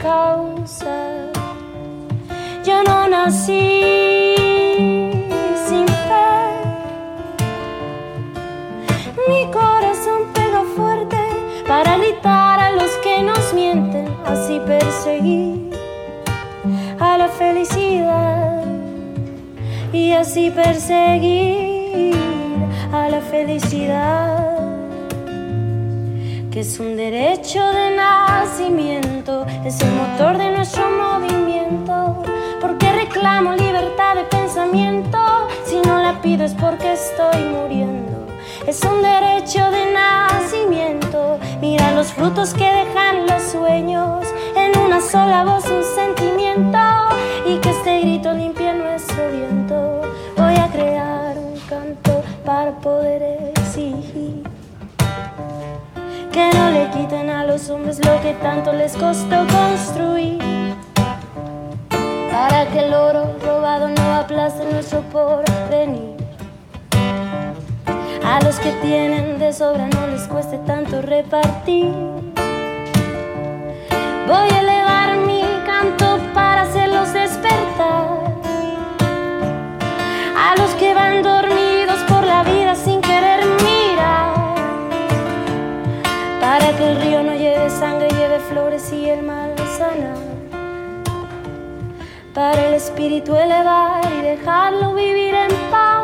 causa. Yo no nací sin fe. Mi corazón pega fuerte para gritar a los que nos mienten, así perseguir a la felicidad y así perseguir a la felicidad, que es un derecho de nacimiento, es el motor de nuestro movimiento. Porque reclamo libertad de pensamiento, si no la pido es porque estoy muriendo. Es un derecho de nacimiento, mira los frutos que dejan los sueños, en una sola voz un sentimiento, y que este grito limpie nuestro viento. Voy a crear un canto para poder exigir que no le quiten a los hombres lo que tanto les costó construir, para que el oro robado no aplaste nuestro porvenir. A los que tienen de sobra no les cueste tanto repartir. Voy a elevar mi canto para hacerlos despertar, a los que van dormidos por la vida sin querer mirar, para que el río no lleve sangre, lleve flores y el mal sanar, para el espíritu elevar y dejarlo vivir en paz.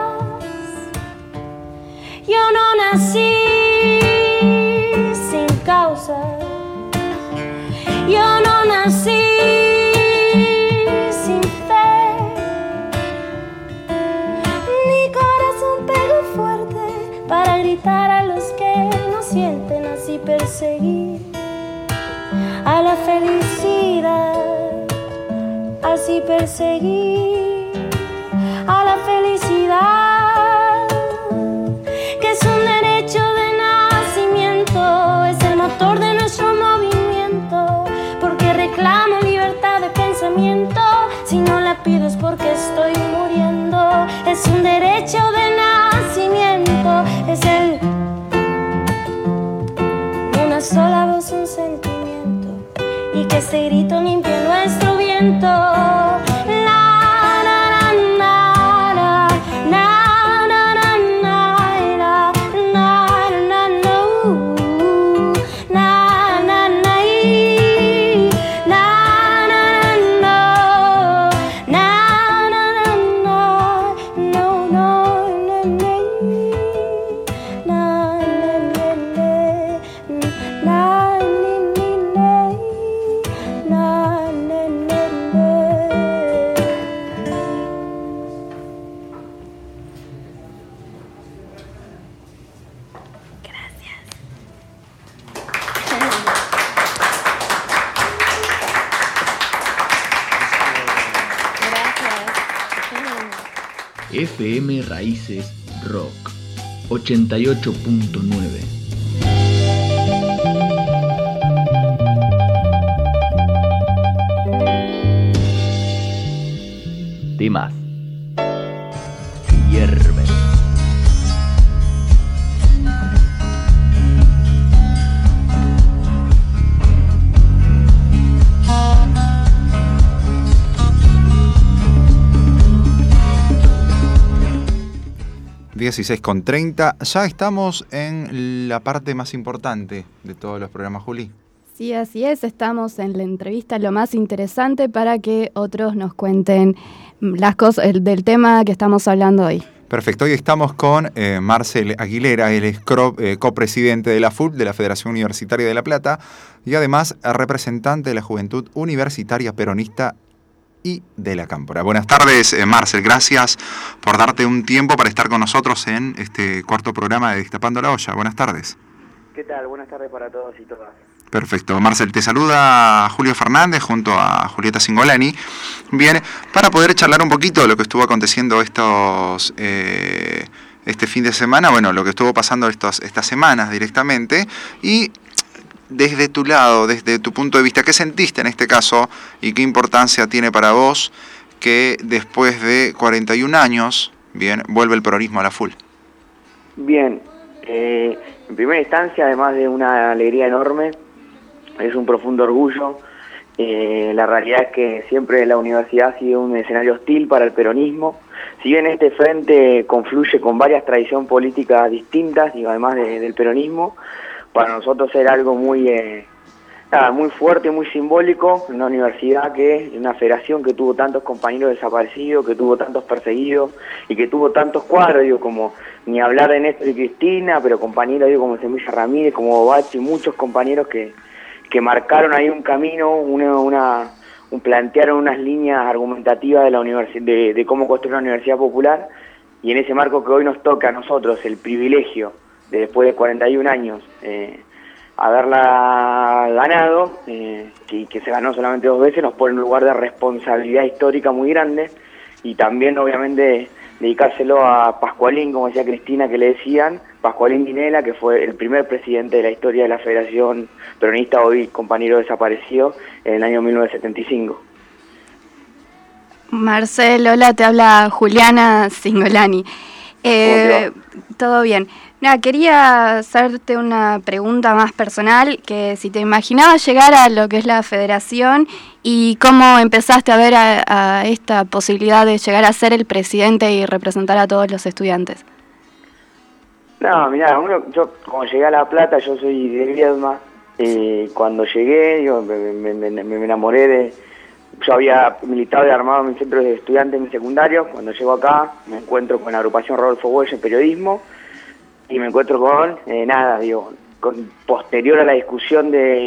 Yo no nací sin causa, yo no nací sin fe. Mi corazón pega fuerte para gritar a los que no sienten, así perseguir a la felicidad, así perseguir a la felicidad, que es un derecho de nacimiento, es el motor de nuestro movimiento. Porque reclamo libertad de pensamiento, si no la pido es porque estoy muriendo. Es un derecho de nacimiento, es el de una sola voz un sentimiento, y que este grito limpie nuestro viento. FM Raíces Rock 88.9. Temas hierven. (16:30). Ya estamos en la parte más importante de todos los programas, Juli. Sí, así es. Estamos en la entrevista, lo más interesante, para que otros nos cuenten las cosas del tema que estamos hablando hoy. Perfecto. Hoy estamos con Marcel Aguilera. Él es copresidente de la FUL, de la Federación Universitaria de La Plata, y además representante de la Juventud Universitaria Peronista y de la Cámpora. Buenas tardes, Marcel. Gracias por darte un tiempo para estar con nosotros en este cuarto programa de Destapando la Olla. Buenas tardes. ¿Qué tal? Buenas tardes para todos y todas. Perfecto. Marcel, te saluda Julio Fernández junto a Julieta Singolani. Bien, para poder charlar un poquito de lo que estuvo aconteciendo este fin de semana, bueno, lo que estuvo pasando estas semanas directamente, y desde tu lado, desde tu punto de vista, ¿qué sentiste en este caso y qué importancia tiene para vos que después de 41 años, bien, vuelve el peronismo a la FUL? Bien, en primera instancia, además de una alegría enorme, es un profundo orgullo La realidad es que siempre la universidad ha sido un escenario hostil para el peronismo. Si bien este frente confluye con varias tradiciones políticas distintas, y además del peronismo, para nosotros era algo muy fuerte, muy simbólico, una universidad una federación que tuvo tantos compañeros desaparecidos, que tuvo tantos perseguidos y que tuvo tantos cuadros, digo, como ni hablar de Néstor y Cristina, pero compañeros, digo, como Semilla Ramírez, como Bobachi, muchos compañeros que marcaron ahí un camino, plantearon unas líneas argumentativas de la de cómo construir una universidad popular, y en ese marco que hoy nos toca a nosotros el privilegio de después de 41 años haberla ganado, que se ganó solamente 2 veces, nos pone en un lugar de responsabilidad histórica muy grande, y también obviamente dedicárselo a Pascualín, como decía Cristina, que le decían, Pascualín Dinela, que fue el primer presidente de la historia de la Federación Peronista, hoy compañero desaparecido, en el año 1975. Marcel, hola, te habla Juliana Singolani. Todo bien. Nada, quería hacerte una pregunta más personal, que si te imaginabas llegar a lo que es la federación y cómo empezaste a ver a esta posibilidad de llegar a ser el presidente y representar a todos los estudiantes. No, mirá, yo como llegué a La Plata, yo soy de Viedma, cuando llegué me enamoré yo había militado y armado en mi centro de estudiantes en mi secundario. Cuando llego acá me encuentro con la agrupación Rodolfo Bosch en periodismo, y me encuentro posterior a la discusión de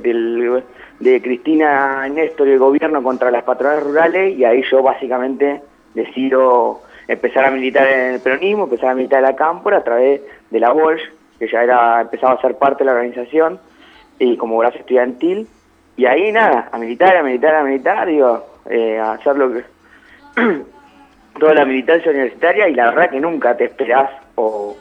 Cristina Néstor y el gobierno contra las patronales rurales, y ahí yo básicamente decido empezar a militar en el peronismo, empezar a militar en la Cámpora a través de la Bosch, que ya empezaba a ser parte de la organización, y como brazo estudiantil, y ahí a militar, a hacer lo que toda la militancia universitaria, y la verdad que nunca te esperás o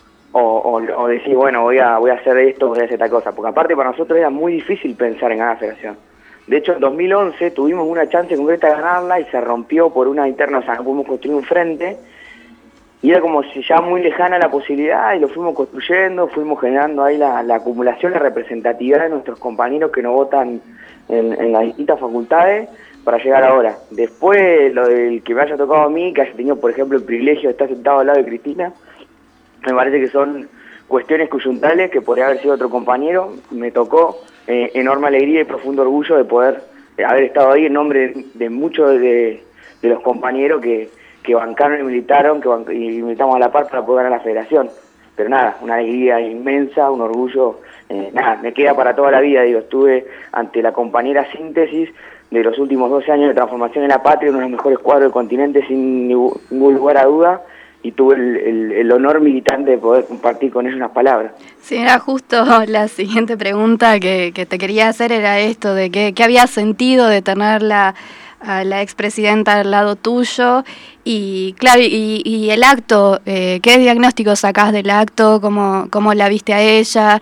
decís, bueno, voy a hacer esto, voy a hacer esta cosa, porque aparte para nosotros era muy difícil pensar en ganar la federación. De hecho, en 2011 tuvimos una chance concreta de ganarla y se rompió por una interna, o sea, no pudimos construir un frente, y era como si ya muy lejana la posibilidad, y lo fuimos construyendo, fuimos generando ahí la acumulación, la representatividad de nuestros compañeros que nos votan en las distintas facultades para llegar ahora. Después, lo del que me haya tocado a mí, que haya tenido, por ejemplo, el privilegio de estar sentado al lado de Cristina, me parece que son cuestiones coyuntales que podría haber sido otro compañero. Me tocó enorme alegría y profundo orgullo de poder haber estado ahí en nombre de muchos de los compañeros que bancaron y militaron, y militamos a la par para poder ganar la federación. Pero nada, una alegría inmensa, un orgullo, me queda para toda la vida. Estuve ante la compañera síntesis de los últimos 12 años de transformación en la patria, uno de los mejores cuadros del continente sin ningún lugar a duda, y tuve el honor militante de poder compartir con ellos unas palabras. Sí, era justo la siguiente pregunta que te quería hacer, era esto de qué había sentido de tenerla a la expresidenta al lado tuyo, y claro, y el acto, ¿qué diagnóstico sacás del acto? ¿Cómo la viste a ella?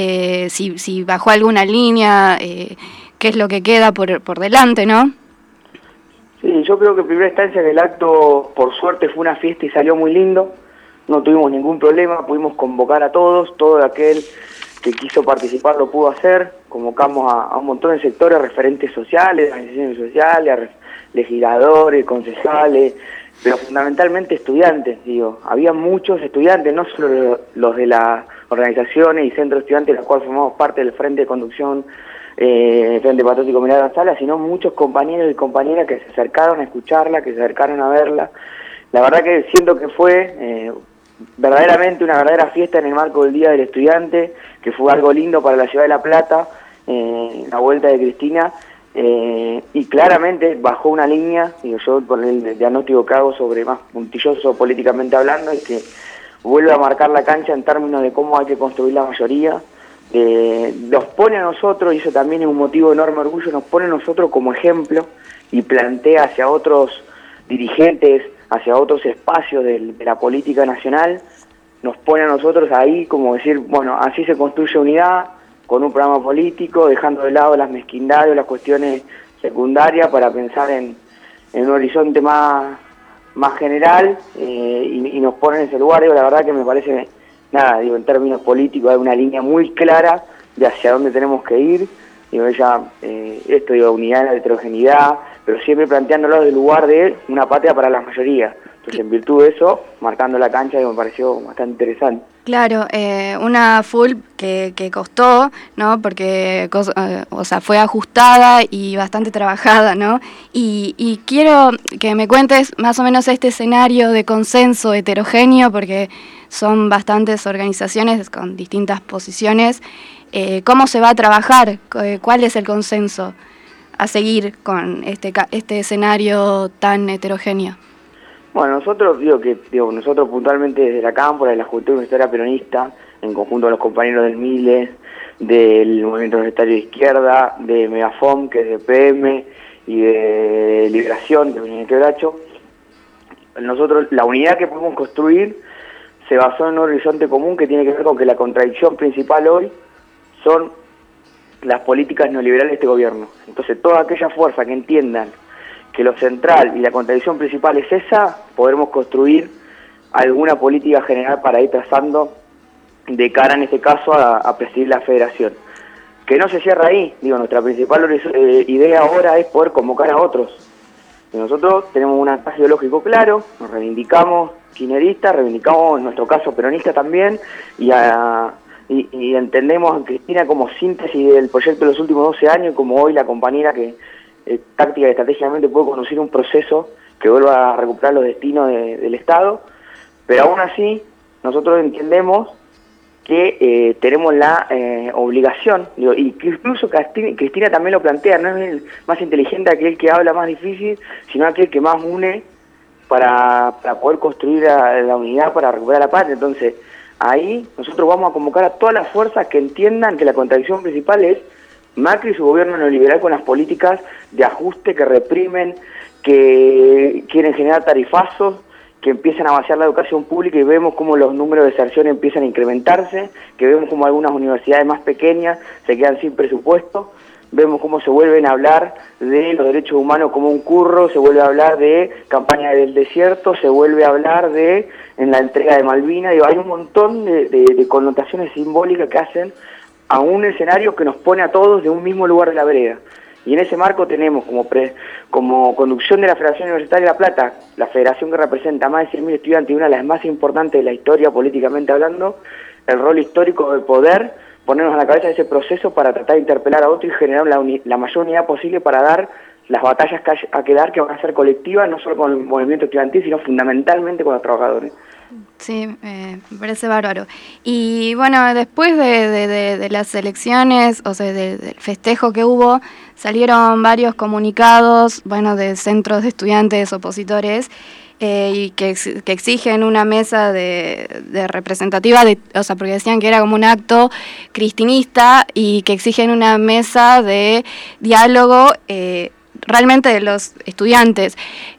Si bajó alguna línea, ¿qué es lo que queda por delante, no? Sí, yo creo que en primera instancia el acto, por suerte, fue una fiesta y salió muy lindo, no tuvimos ningún problema, pudimos convocar a todos, todo aquel que quiso participar lo pudo hacer, convocamos a un montón de sectores, referentes sociales, organizaciones sociales, legisladores, concejales, pero fundamentalmente estudiantes, había muchos estudiantes, no solo los de las organizaciones y centros estudiantes, de los cuales formamos parte del Frente de Conducción, Frente Patriótico Mirada Sala, sino muchos compañeros y compañeras que se acercaron a escucharla, que se acercaron a verla. La verdad que siento que fue verdaderamente una verdadera fiesta en el marco del Día del Estudiante, que fue algo lindo para la ciudad de La Plata, la vuelta de Cristina, y claramente bajó una línea, yo con el diagnóstico que hago sobre más puntilloso políticamente hablando, es que vuelve a marcar la cancha en términos de cómo hay que construir la mayoría. Nos pone a nosotros, y eso también es un motivo de enorme orgullo, nos pone a nosotros como ejemplo y plantea hacia otros dirigentes, hacia otros espacios de la política nacional, nos pone a nosotros ahí como decir, bueno, así se construye unidad, con un programa político, dejando de lado las mezquindades o las cuestiones secundarias para pensar en un horizonte más general, y nos pone en ese lugar. La verdad que me parece, en términos políticos hay una línea muy clara de hacia dónde tenemos que ir, digo, ella, esto, digo, unidad en la heterogeneidad, pero siempre planteándolo desde el lugar de una patria para las mayorías. Entonces, en virtud de eso, marcando la cancha, digo, me pareció bastante interesante. Claro, una full que costó, ¿no? Porque, o sea, fue ajustada y bastante trabajada, ¿no? Y quiero que me cuentes más o menos este escenario de consenso heterogéneo, porque son bastantes organizaciones con distintas posiciones. ¿Cómo se va a trabajar? ¿Cuál es el consenso a seguir con este escenario tan heterogéneo? Bueno, nosotros puntualmente desde la Cámpora, de la Juventud Universitaria Peronista, en conjunto con los compañeros del Miles, del Movimiento Universitario de Izquierda, de Megafom, que es de PM, y de Liberación, que viene de Quebracho, nosotros, la unidad que podemos construir se basó en un horizonte común que tiene que ver con que la contradicción principal hoy son las políticas neoliberales de este gobierno. Entonces, toda aquella fuerza que entiendan que lo central y la contradicción principal es esa, podremos construir alguna política general para ir trazando de cara, en este caso, a presidir la federación. Que no se cierra ahí, digo, nuestra principal idea ahora es poder convocar a otros. Y nosotros tenemos un anclaje ideológico claro, nos reivindicamos kirchneristas, reivindicamos en nuestro caso peronistas también, y entendemos a Cristina como síntesis del proyecto de los últimos 12 años, como hoy la compañera que táctica y estratégicamente puede conducir un proceso que vuelva a recuperar los destinos del Estado, pero aún así nosotros entendemos que tenemos la obligación, digo, y que incluso Cristina también lo plantea, no es el más inteligente aquel que habla más difícil, sino aquel que más une para poder construir la unidad, para recuperar la patria. Entonces, ahí nosotros vamos a convocar a todas las fuerzas que entiendan que la contradicción principal es Macri y su gobierno neoliberal con las políticas de ajuste que reprimen, que quieren generar tarifazos, que empiezan a vaciar la educación pública y vemos cómo los números de deserción empiezan a incrementarse, que vemos cómo algunas universidades más pequeñas se quedan sin presupuesto, vemos cómo se vuelven a hablar de los derechos humanos como un curro, se vuelve a hablar de campaña del desierto, se vuelve a hablar de en la entrega de Malvinas, digo, hay un montón de connotaciones simbólicas que hacen a un escenario que nos pone a todos de un mismo lugar de la vereda. Y en ese marco tenemos como conducción de la Federación Universitaria de La Plata, la federación que representa a más de 100.000 estudiantes y una de las más importantes de la historia políticamente hablando, el rol histórico de poder ponernos a la cabeza de ese proceso para tratar de interpelar a otro y generar la mayor unidad posible para dar las batallas que hay que dar, que van a ser colectivas, no solo con el movimiento estudiantil, sino fundamentalmente con los trabajadores. Sí, me parece bárbaro. Y bueno, después de las elecciones, o sea, del festejo que hubo, salieron varios comunicados, bueno, de centros de estudiantes opositores, y que exigen una mesa de representativa, o sea, porque decían que era como un acto cristinista, y que exigen una mesa de diálogo realmente de los estudiantes.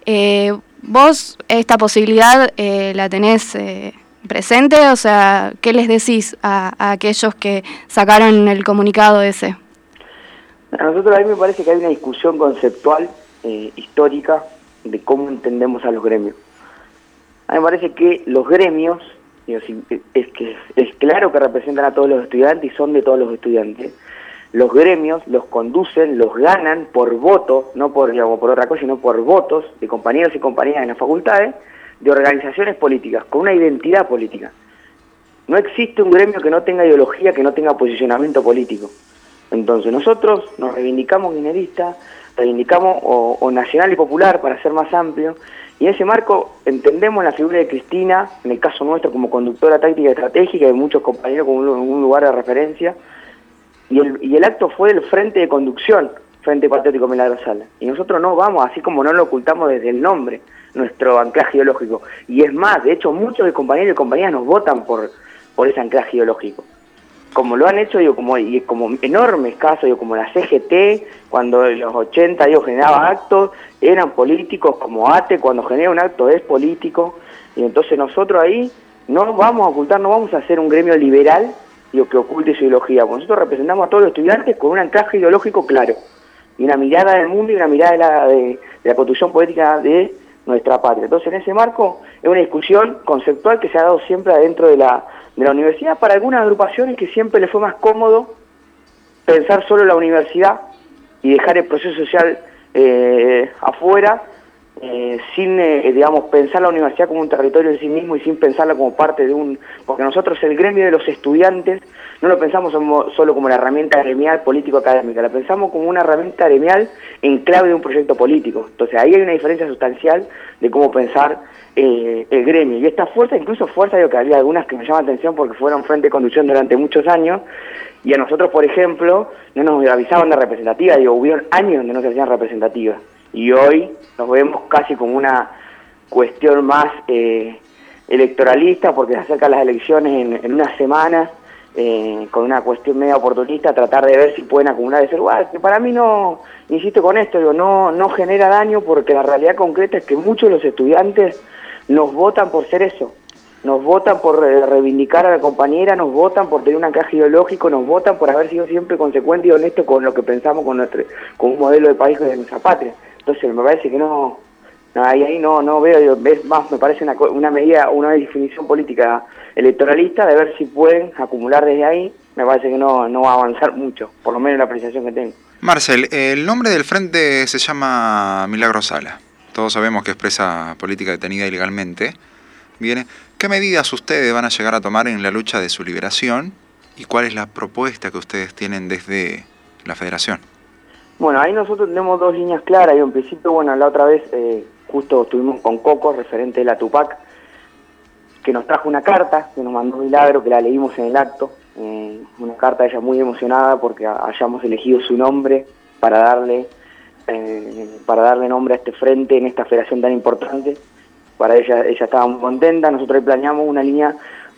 ¿Vos esta posibilidad la tenés presente? O sea, ¿qué les decís a aquellos que sacaron el comunicado ese? A nosotros, a mí me parece que hay una discusión conceptual, histórica, de cómo entendemos a los gremios. A mí me parece que los gremios, digo, es claro que representan a todos los estudiantes y son de todos los estudiantes. Los gremios los conducen, los ganan por voto, no por otra cosa, sino por votos de compañeros y compañeras en las facultades, de organizaciones políticas, con una identidad política. No existe un gremio que no tenga ideología, que no tenga posicionamiento político. Entonces nosotros nos reivindicamos kirchneristas, reivindicamos o nacional y popular para ser más amplio, y en ese marco entendemos la figura de Cristina, en el caso nuestro como conductora táctica y estratégica, y muchos compañeros como un lugar de referencia. Y el acto fue el frente de conducción, Frente Patriótico Milagro Sala. Y nosotros no vamos, así como no lo ocultamos desde el nombre, nuestro anclaje ideológico. Y es más, de hecho, muchos de compañeros y compañeras nos votan por ese anclaje ideológico. Como lo han hecho, digo, como enormes casos, digo, como la CGT, cuando en los 80 generaba actos, eran políticos, como ATE, cuando genera un acto es político. Y entonces nosotros ahí no vamos a ocultar, no vamos a hacer un gremio liberal, digo, que oculte su ideología. Nosotros representamos a todos los estudiantes con un anclaje ideológico claro, y una mirada del mundo y una mirada de la construcción política de nuestra patria. Entonces, en ese marco, es una discusión conceptual que se ha dado siempre adentro de la universidad, para algunas agrupaciones que siempre les fue más cómodo pensar solo la universidad y dejar el proceso social afuera, sin, digamos, pensar la universidad como un territorio en sí mismo y sin pensarla como parte de un... Porque nosotros el gremio de los estudiantes no lo pensamos solo como una herramienta gremial político-académica, la pensamos como una herramienta gremial en clave de un proyecto político. Entonces ahí hay una diferencia sustancial de cómo pensar el gremio. Y esta fuerza, incluso fuerza, digo que había algunas que me llaman la atención porque fueron frente de conducción durante muchos años, y a nosotros, por ejemplo, no nos avisaban de representativa, digo, hubieron años donde no se hacían representativas. Y hoy nos vemos casi como una cuestión más electoralista, porque se acercan las elecciones en unas semanas, con una cuestión media oportunista, tratar de ver si pueden acumular ese lugar, que para mí no, insisto con esto, digo, no genera daño, porque la realidad concreta es que muchos de los estudiantes nos votan por ser eso, nos votan por reivindicar a la compañera, nos votan por tener un anclaje ideológico, nos votan por haber sido siempre consecuente y honesto con lo que pensamos con un modelo de país de nuestra patria. Entonces me parece que ahí no veo, es más, me parece una medida, una definición política electoralista de ver si pueden acumular desde ahí. Me parece que no va a avanzar mucho, por lo menos la apreciación que tengo. Marcel, el nombre del frente se llama Milagro Sala. Todos sabemos que es presa política detenida ilegalmente. Bien, ¿qué medidas ustedes van a llegar a tomar en la lucha de su liberación y cuál es la propuesta que ustedes tienen desde la Federación? Bueno, ahí nosotros tenemos dos líneas claras. Y en principio, bueno, la otra vez justo estuvimos con Coco, referente de la Tupac, que nos trajo una carta, que nos mandó Milagro, que la leímos en el acto. Una carta, ella muy emocionada porque hayamos elegido su nombre para darle nombre a este frente en esta federación tan importante. Para ella estaba muy contenta. Nosotros ahí planeamos una línea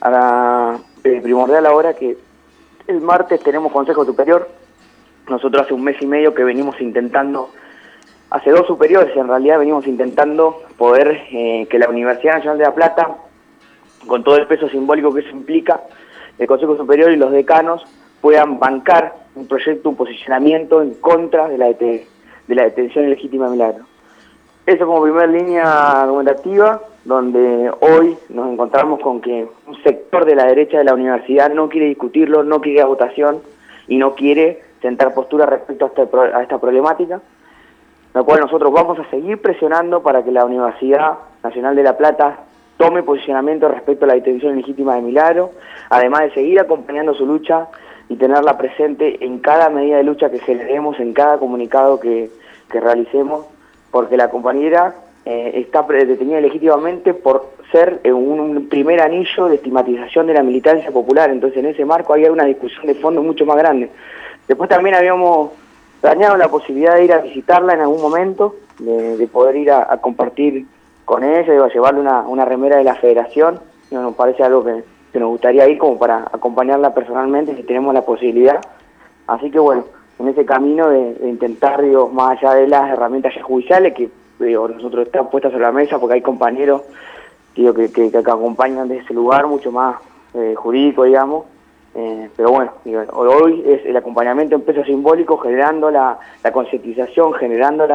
primordial ahora, que el martes tenemos Consejo Superior. Nosotros hace un mes y medio que venimos intentando, hace 2 superiores en realidad, venimos intentando poder que la Universidad Nacional de La Plata, con todo el peso simbólico que eso implica, el Consejo Superior y los decanos puedan bancar un proyecto, un posicionamiento en contra de la detención ilegítima de Milagro. Eso como primera línea argumentativa, donde hoy nos encontramos con que un sector de la derecha de la universidad no quiere discutirlo, no quiere votación y no quiere sentar postura respecto a esta problemática, la cual nosotros vamos a seguir presionando para que la Universidad Nacional de La Plata tome posicionamiento respecto a la detención ilegítima de Milagro, además de seguir acompañando su lucha y tenerla presente en cada medida de lucha que generemos, en cada comunicado que realicemos, porque la compañera está detenida ilegítimamente por ser un primer anillo de estigmatización de la militancia popular. Entonces en ese marco había una discusión de fondo mucho más grande. Después también habíamos planeado la posibilidad de ir a visitarla en algún momento, de poder ir a compartir con ella, a llevarle una remera de la Federación. Nos parece algo que nos gustaría ir como para acompañarla personalmente si tenemos la posibilidad. Así que bueno, en ese camino de intentar, digo, más allá de las herramientas ya judiciales, que digo, nosotros están puestas sobre la mesa porque hay compañeros, digo, que acompañan de ese lugar mucho más jurídico, digamos. Pero bueno, digo, hoy es el acompañamiento en peso simbólico, generando la concientización, generando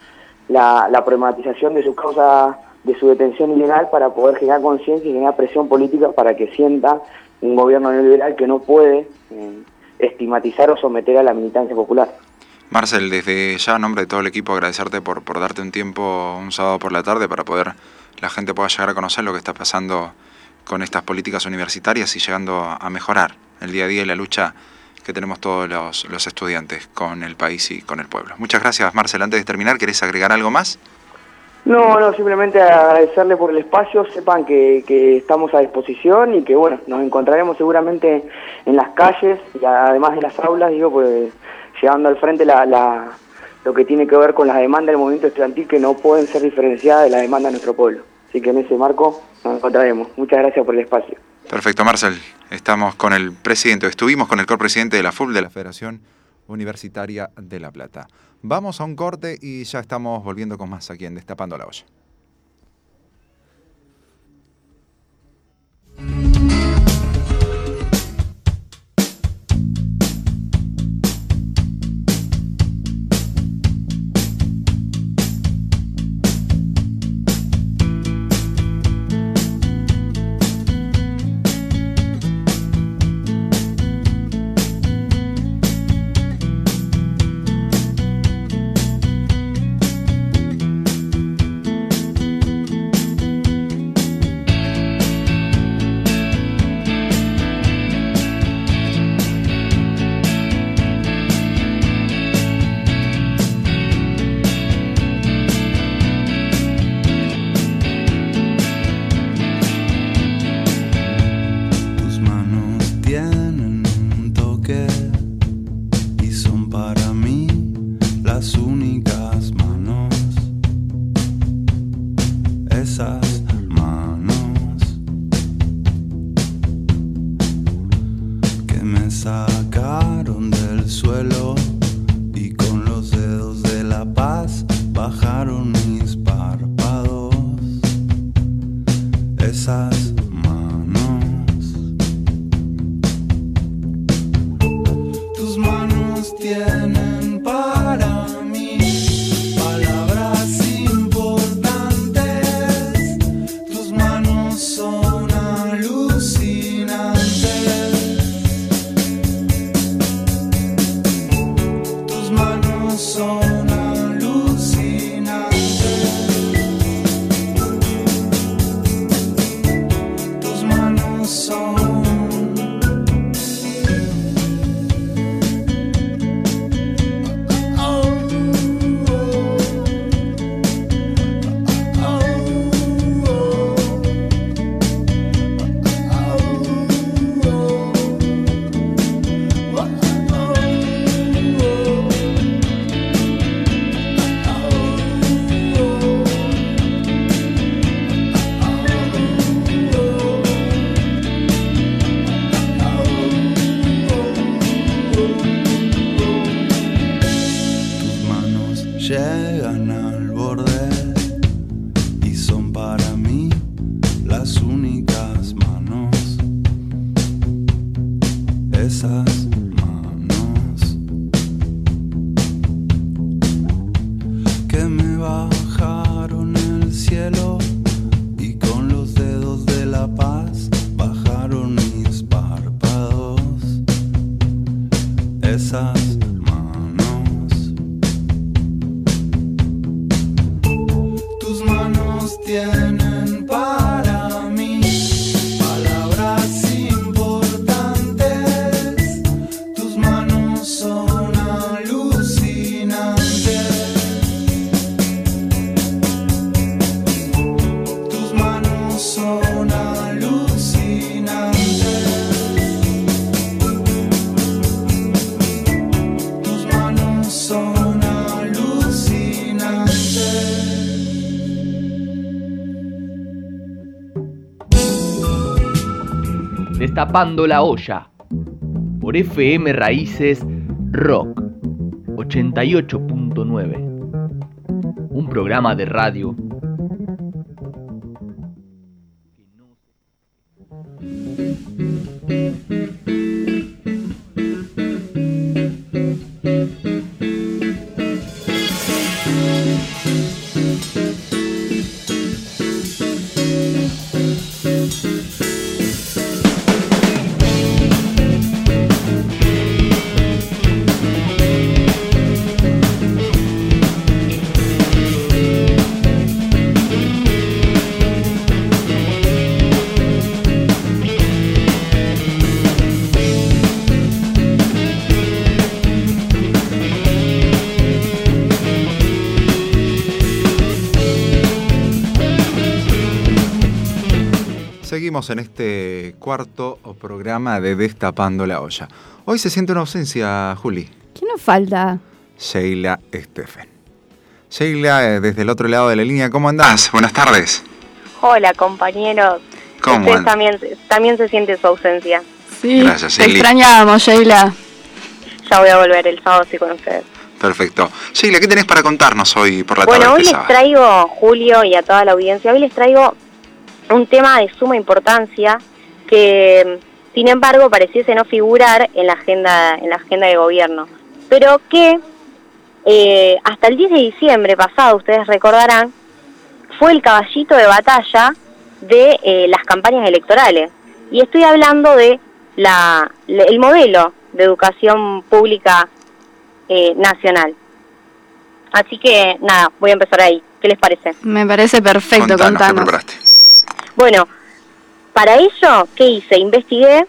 la problematización de su causa, de su detención ilegal, para poder generar conciencia y generar presión política para que sienta un gobierno neoliberal que no puede estigmatizar o someter a la militancia popular. Marcel, desde ya, en nombre de todo el equipo, agradecerte por darte un tiempo un sábado por la tarde para poder la gente pueda llegar a conocer lo que está pasando con estas políticas universitarias y llegando a mejorar el día a día y la lucha que tenemos todos los estudiantes con el país y con el pueblo. Muchas gracias, Marcel. Antes de terminar, ¿querés agregar algo más? No, simplemente agradecerle por el espacio. Sepan que estamos a disposición y que bueno, nos encontraremos seguramente en las calles y además de las aulas, digo, pues llevando al frente lo que tiene que ver con las demandas del movimiento estudiantil, que no pueden ser diferenciadas de la demanda de nuestro pueblo. Así que en ese marco nos encontraremos. Muchas gracias por el espacio. Perfecto, Marcel. Estuvimos con el copresidente de la FUB, de la Federación Universitaria de La Plata. Vamos a un corte y ya estamos volviendo con más aquí en Destapando la Olla. únicas manos, esas manos que me sacaron del suelo y con los dedos de la paz bajaron mis párpados, esas manos. Tus manos tienen para mí palabras importantes, tus manos son alucinantes, tus manos son alucinantes, tus manos son. Llegan al borde y son para mí las únicas manos, esas manos que me bajaron el cielo y con los dedos de la paz bajaron mis párpados, esas tienen para mí palabras importantes, tus manos son alucinantes, tus manos son alucinantes, tus manos son alucinantes. Destapando la olla por FM Raíces Rock 88.9, un programa de radio Seguimos en este cuarto programa de Destapando la Olla. Hoy se siente una ausencia, Juli. ¿Quién nos falta? Sheila Steffen. Sheila, desde el otro lado de la línea, ¿cómo andás? Buenas tardes. Hola, compañeros. ¿Cómo Ustedes andan? también se siente su ausencia. Sí, Gracias, te Sheila. extrañábamos, Sheila. Ya voy a volver el sábado sí con ustedes. Perfecto. Sheila, ¿qué tenés para contarnos hoy por la Bueno, tarde hoy este les sábado? traigo, Julio, y a toda la audiencia, hoy les traigo un tema de suma importancia que, sin embargo, pareciese no figurar en la agenda de gobierno, pero que hasta el 10 de diciembre pasado, ustedes recordarán, fue el caballito de batalla de las campañas electorales. Y estoy hablando de el modelo de educación pública nacional. Así que, nada, voy a empezar ahí. ¿Qué les parece? Me parece perfecto, Contanos, ¿qué contanos. preparaste? Bueno, para ello, ¿qué hice? Investigué,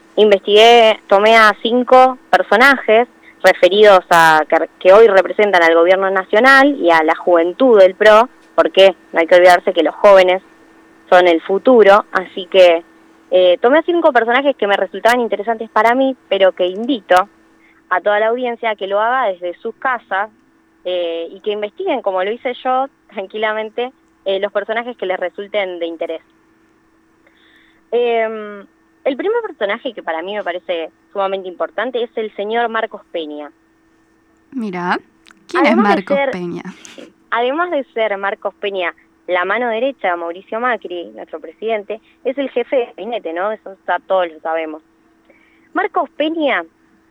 tomé a 5 personajes referidos a que hoy representan al gobierno nacional y a la juventud del PRO, porque no hay que olvidarse que los jóvenes son el futuro, así que tomé a 5 personajes que me resultaban interesantes para mí, pero que invito a toda la audiencia a que lo haga desde sus casas, y que investiguen, como lo hice yo, tranquilamente, los personajes que les resulten de interés. El primer personaje que para mí me parece sumamente importante es el señor Marcos Peña. Mira, ¿quién Además es de Marcos ser- Peña? Además de ser Marcos Peña la mano derecha de Mauricio Macri, nuestro presidente, es el jefe de gabinete, ¿no? Eso todos lo sabemos. Marcos Peña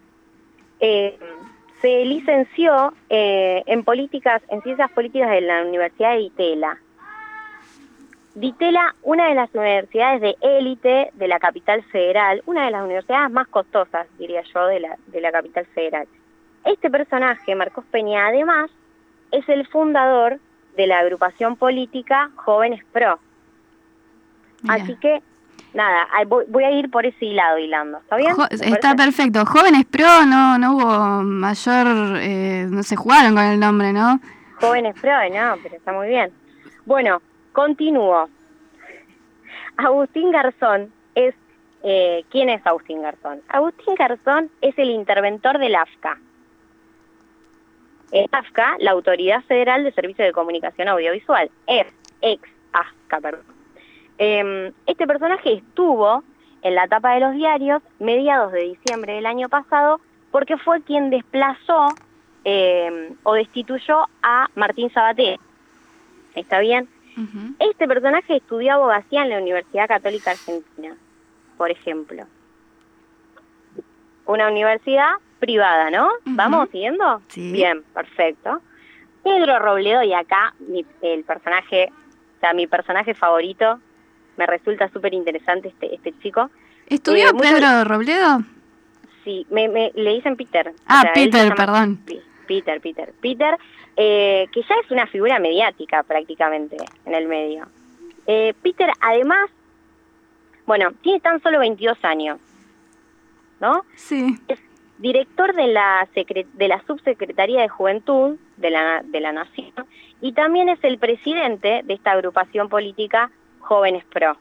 se licenció en ciencias políticas de la Universidad de Itela. Ditela, una de las universidades de élite de la capital federal, una de las universidades más costosas, diría yo, de la capital federal. Este personaje, Marcos Peña, además, es el fundador de la agrupación política Jóvenes Pro. Mira. Así que, nada, voy a ir por ese hilando, ¿está bien? ¿Me Está parece? perfecto. Jóvenes Pro, no hubo mayor, no se jugaron con el nombre, ¿no? Jóvenes Pro, no, pero está muy bien. Bueno, continúo. Agustín Garzón es... ¿quién es Agustín Garzón? Agustín Garzón es el interventor del AFCA. El AFCA, la Autoridad Federal de Servicios de Comunicación Audiovisual, es ex-AFCA, perdón. Este personaje estuvo en la tapa de los diarios mediados de diciembre del año pasado porque fue quien desplazó o destituyó a Martín Sabaté. ¿Está bien? Ujú. Este personaje estudió abogacía en la Universidad Católica Argentina, por ejemplo. Una universidad privada, ¿no? Ujú. ¿Vamos siguiendo? Sí. Bien, perfecto. Pedro Robledo, y acá mi personaje favorito, me resulta súper interesante este chico. ¿Estudió mucho- Pedro Robledo? Sí, le dicen Peter. Ah, él Peter, se llama perdón. Peter, que ya es una figura mediática prácticamente en el medio. Peter, además, bueno, tiene tan solo 22 años, ¿no? Sí. Es director de la Subsecretaría de Juventud de la Nación y también es el presidente de esta agrupación política Jóvenes Pro.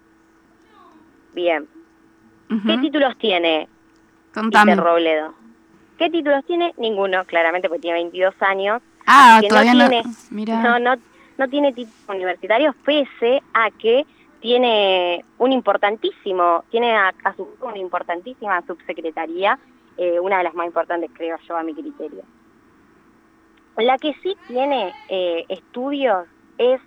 Bien. Ujú. ¿Qué títulos tiene Contame. Peter Robledo? ¿Qué títulos tiene? Ninguno, claramente, porque tiene 22 años. Ah, Así que todavía no. tiene, Mira. no tiene títulos universitarios, pese a que tiene un importantísimo, tiene a su una importantísima subsecretaría, una de las más importantes, creo yo, a mi criterio. La que sí tiene estudios es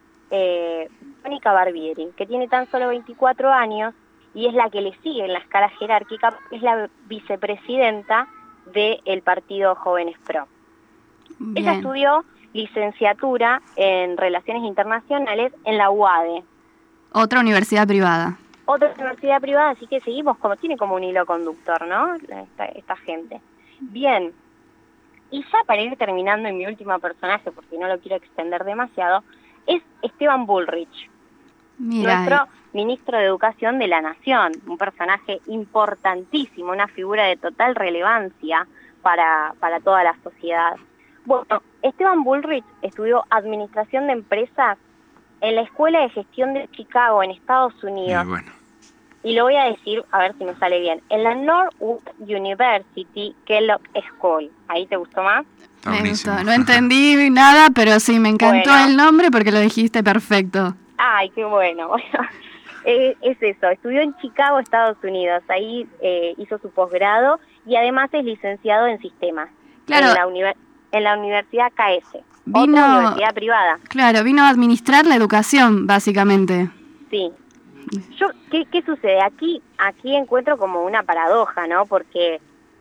Mónica Barbieri, que tiene tan solo 24 años y es la que le sigue en la escala jerárquica, es la vicepresidenta del partido Jóvenes Pro. Ella Bien. estudió licenciatura en Relaciones Internacionales en la UADE, Otra universidad privada. otra universidad privada, así que seguimos tiene como un hilo conductor, ¿no? Esta gente. Bien, y ya para ir terminando en mi último personaje, porque no lo quiero extender demasiado, es Esteban Bullrich, Mira. nuestro ministro de Educación de la Nación, un personaje importantísimo, una figura de total relevancia para toda la sociedad. Bueno, Esteban Bullrich estudió Administración de Empresas en la Escuela de Gestión de Chicago, en Estados Unidos. Y bueno, Y lo voy a decir, a ver si me sale bien. En la Northwood University Kellogg School. ¿Ahí te gustó más? está Me buenísimo. gustó. No entendí nada, pero sí, me encantó Bueno. el nombre porque lo dijiste perfecto. Ay, qué bueno. Bueno, es eso. Estudió en Chicago, Estados Unidos. Ahí hizo su posgrado y además es licenciado en sistemas. Claro. En la Universidad KS. Vino- Otra universidad privada. Claro, vino a administrar la educación, básicamente. Sí. ¿Qué sucede? Aquí encuentro como una paradoja, ¿no? Porque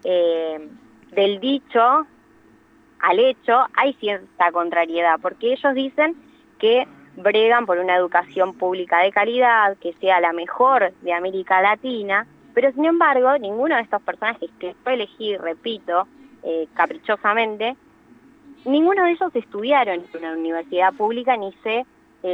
del dicho al hecho hay cierta contrariedad, porque ellos dicen que bregan por una educación pública de calidad, que sea la mejor de América Latina, pero sin embargo, ninguno de estos personajes que yo elegí, repito, caprichosamente, ninguno de ellos estudiaron en una universidad pública ni se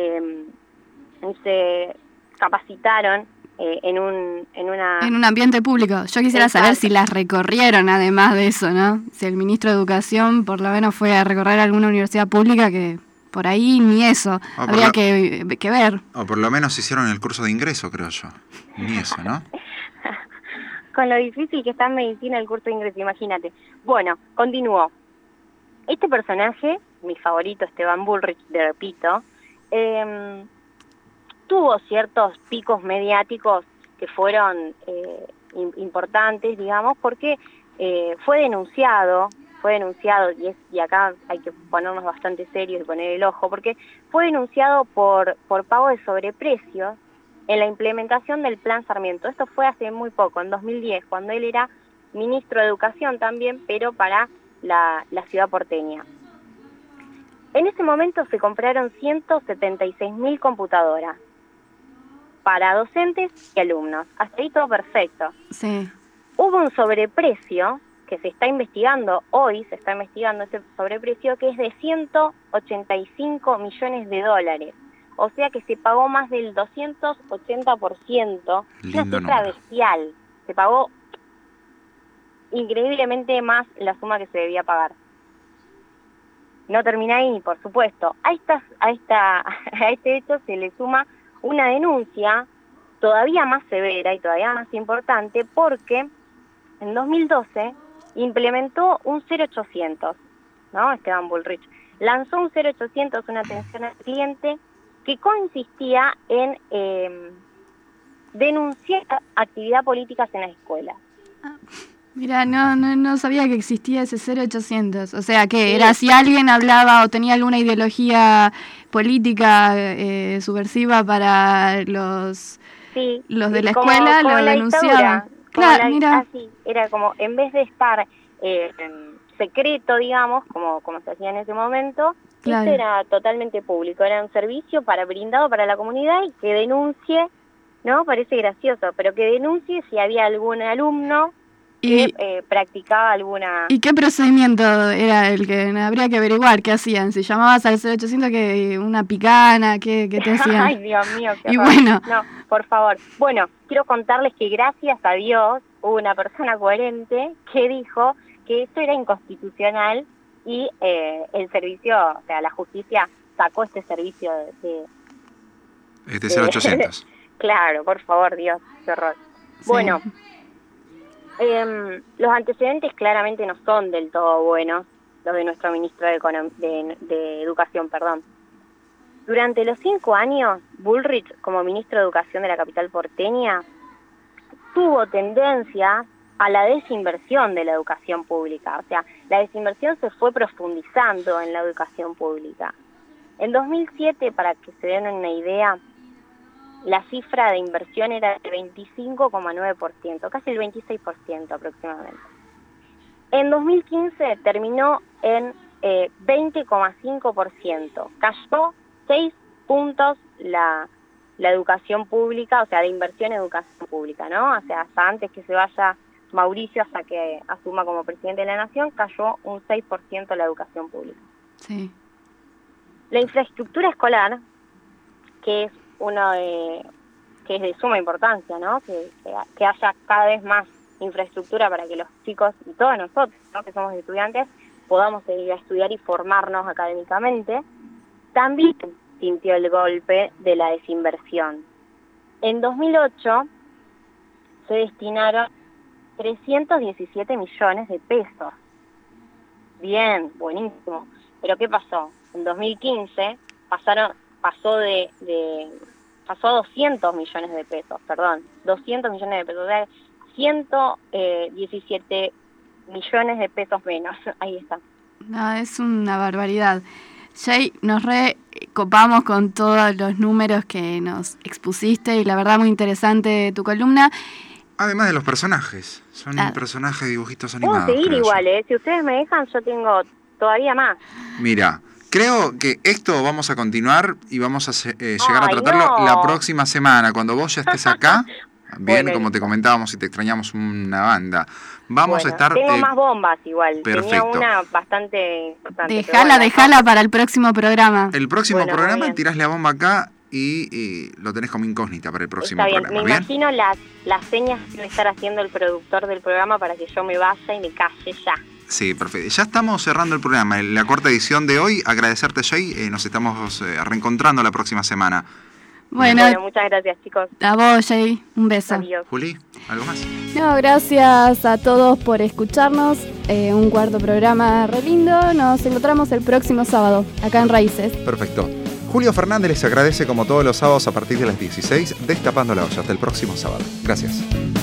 capacitaron en En un ambiente público. Yo quisiera saber Exacto. si las recorrieron, además de eso, ¿no? Si el ministro de Educación por lo menos fue a recorrer alguna universidad pública, que por ahí ni eso. por Habría lo- que ver. O por lo menos hicieron el curso de ingreso, creo yo. Ni eso, ¿no? con lo difícil que está en medicina el curso de ingreso, imagínate. Bueno, continúo. Este personaje, mi favorito, Esteban Bullrich, te repito, tuvo ciertos picos mediáticos que fueron importantes, digamos, porque fue denunciado, y acá hay que ponernos bastante serios y poner el ojo, porque fue denunciado por pago de sobreprecios en la implementación del Plan Sarmiento. Esto fue hace muy poco, en 2010, cuando él era ministro de Educación también, pero para la ciudad porteña. En ese momento se compraron 176.000 computadoras para docentes y alumnos. Hasta ahí todo perfecto. Sí. Hubo un sobreprecio que se está investigando, hoy se está investigando ese sobreprecio, que es de 185 millones de dólares. O sea que se pagó más del 280%, una cifra bestial. Se pagó increíblemente más la suma que se debía pagar. No termina ahí, por supuesto. A este hecho se le suma una denuncia todavía más severa y todavía más importante, porque en 2012 implementó un 0800, ¿no? Esteban Bullrich lanzó un 0800, una atención al cliente, que consistía en denunciar actividad política en las escuelas. Mira, no sabía que existía ese 0800. O sea, que era si alguien hablaba o tenía alguna ideología política subversiva para los de la escuela, lo denunciaban. Claro, mira. Así, era como, en vez de estar secreto, digamos, como se hacía en ese momento, claro. Esto era totalmente público, era un servicio brindado para la comunidad, y que denuncie, ¿no? Parece gracioso, pero que denuncie si había algún alumno que practicaba alguna... ¿Y qué procedimiento era el que habría que averiguar? ¿Qué hacían? Si llamabas al 0800, que una picana, ¿qué te hacían? Ay, Dios mío, qué y horror. bueno. No, por favor. Bueno, quiero contarles que gracias a Dios hubo una persona coherente que dijo que eso era inconstitucional, y el servicio, o sea, la justicia sacó este servicio de 0800. Claro, por favor, Dios, qué horror. Sí. Bueno, los antecedentes claramente no son del todo buenos, los de nuestro ministro de Educación, perdón. Durante los 5 años, Bullrich, como ministro de Educación de la capital porteña, tuvo tendencia a la desinversión de la educación pública. O sea, la desinversión se fue profundizando en la educación pública. En 2007, para que se den una idea, la cifra de inversión era de 25,9%, casi el 26% aproximadamente. En 2015 terminó en 20,5%. Cayó 6 puntos la educación pública, o sea, de inversión en educación pública, ¿no? O sea, hasta antes que se vaya Mauricio, hasta que asuma como presidente de la Nación, cayó un 6% la educación pública. Sí. La infraestructura escolar, que es que es de suma importancia, ¿no? Que haya cada vez más infraestructura para que los chicos y todos nosotros, ¿no?, que somos estudiantes, podamos ir a estudiar y formarnos académicamente, también sintió el golpe de la desinversión. En 2008 se destinaron 317 millones de pesos. Bien, buenísimo. Pero ¿qué pasó? En 2015 pasó a 200 millones de pesos, perdón, 200 millones de pesos, o sea, 117 millones de pesos menos. Ahí está. No, es una barbaridad. Jay, nos recopamos con todos los números que nos expusiste, y la verdad muy interesante tu columna. Además de los personajes, son personajes de dibujitos animados. Puedo seguir igual, si ustedes me dejan, yo tengo todavía más. Mira, creo que esto vamos a continuar y vamos a llegar a tratarlo la próxima semana, cuando vos ya estés acá. Bien, bueno, como te comentábamos, y te extrañamos una banda. Vamos a estar... Tengo más bombas igual. Perfecto. Tenía una bastante importante. Dejala para el próximo programa. El próximo programa tirás la bomba acá y lo tenés como incógnita para el próximo programa. Me imagino las señas que debe estar haciendo el productor del programa para que yo me vaya y me calle ya. Sí, perfecto. Ya estamos cerrando el programa, la cuarta edición de hoy. Agradecerte, Jay. Nos estamos reencontrando la próxima semana. Bueno, muchas gracias, chicos. a vos, Jay, un beso. Adiós. Juli, ¿algo más? No, gracias a todos por escucharnos. Un cuarto programa re lindo. Nos encontramos el próximo sábado, acá en Raíces. Perfecto. Julio Fernández les agradece como todos los sábados a partir de las 16, Destapando la Olla. Hasta el próximo sábado. Gracias.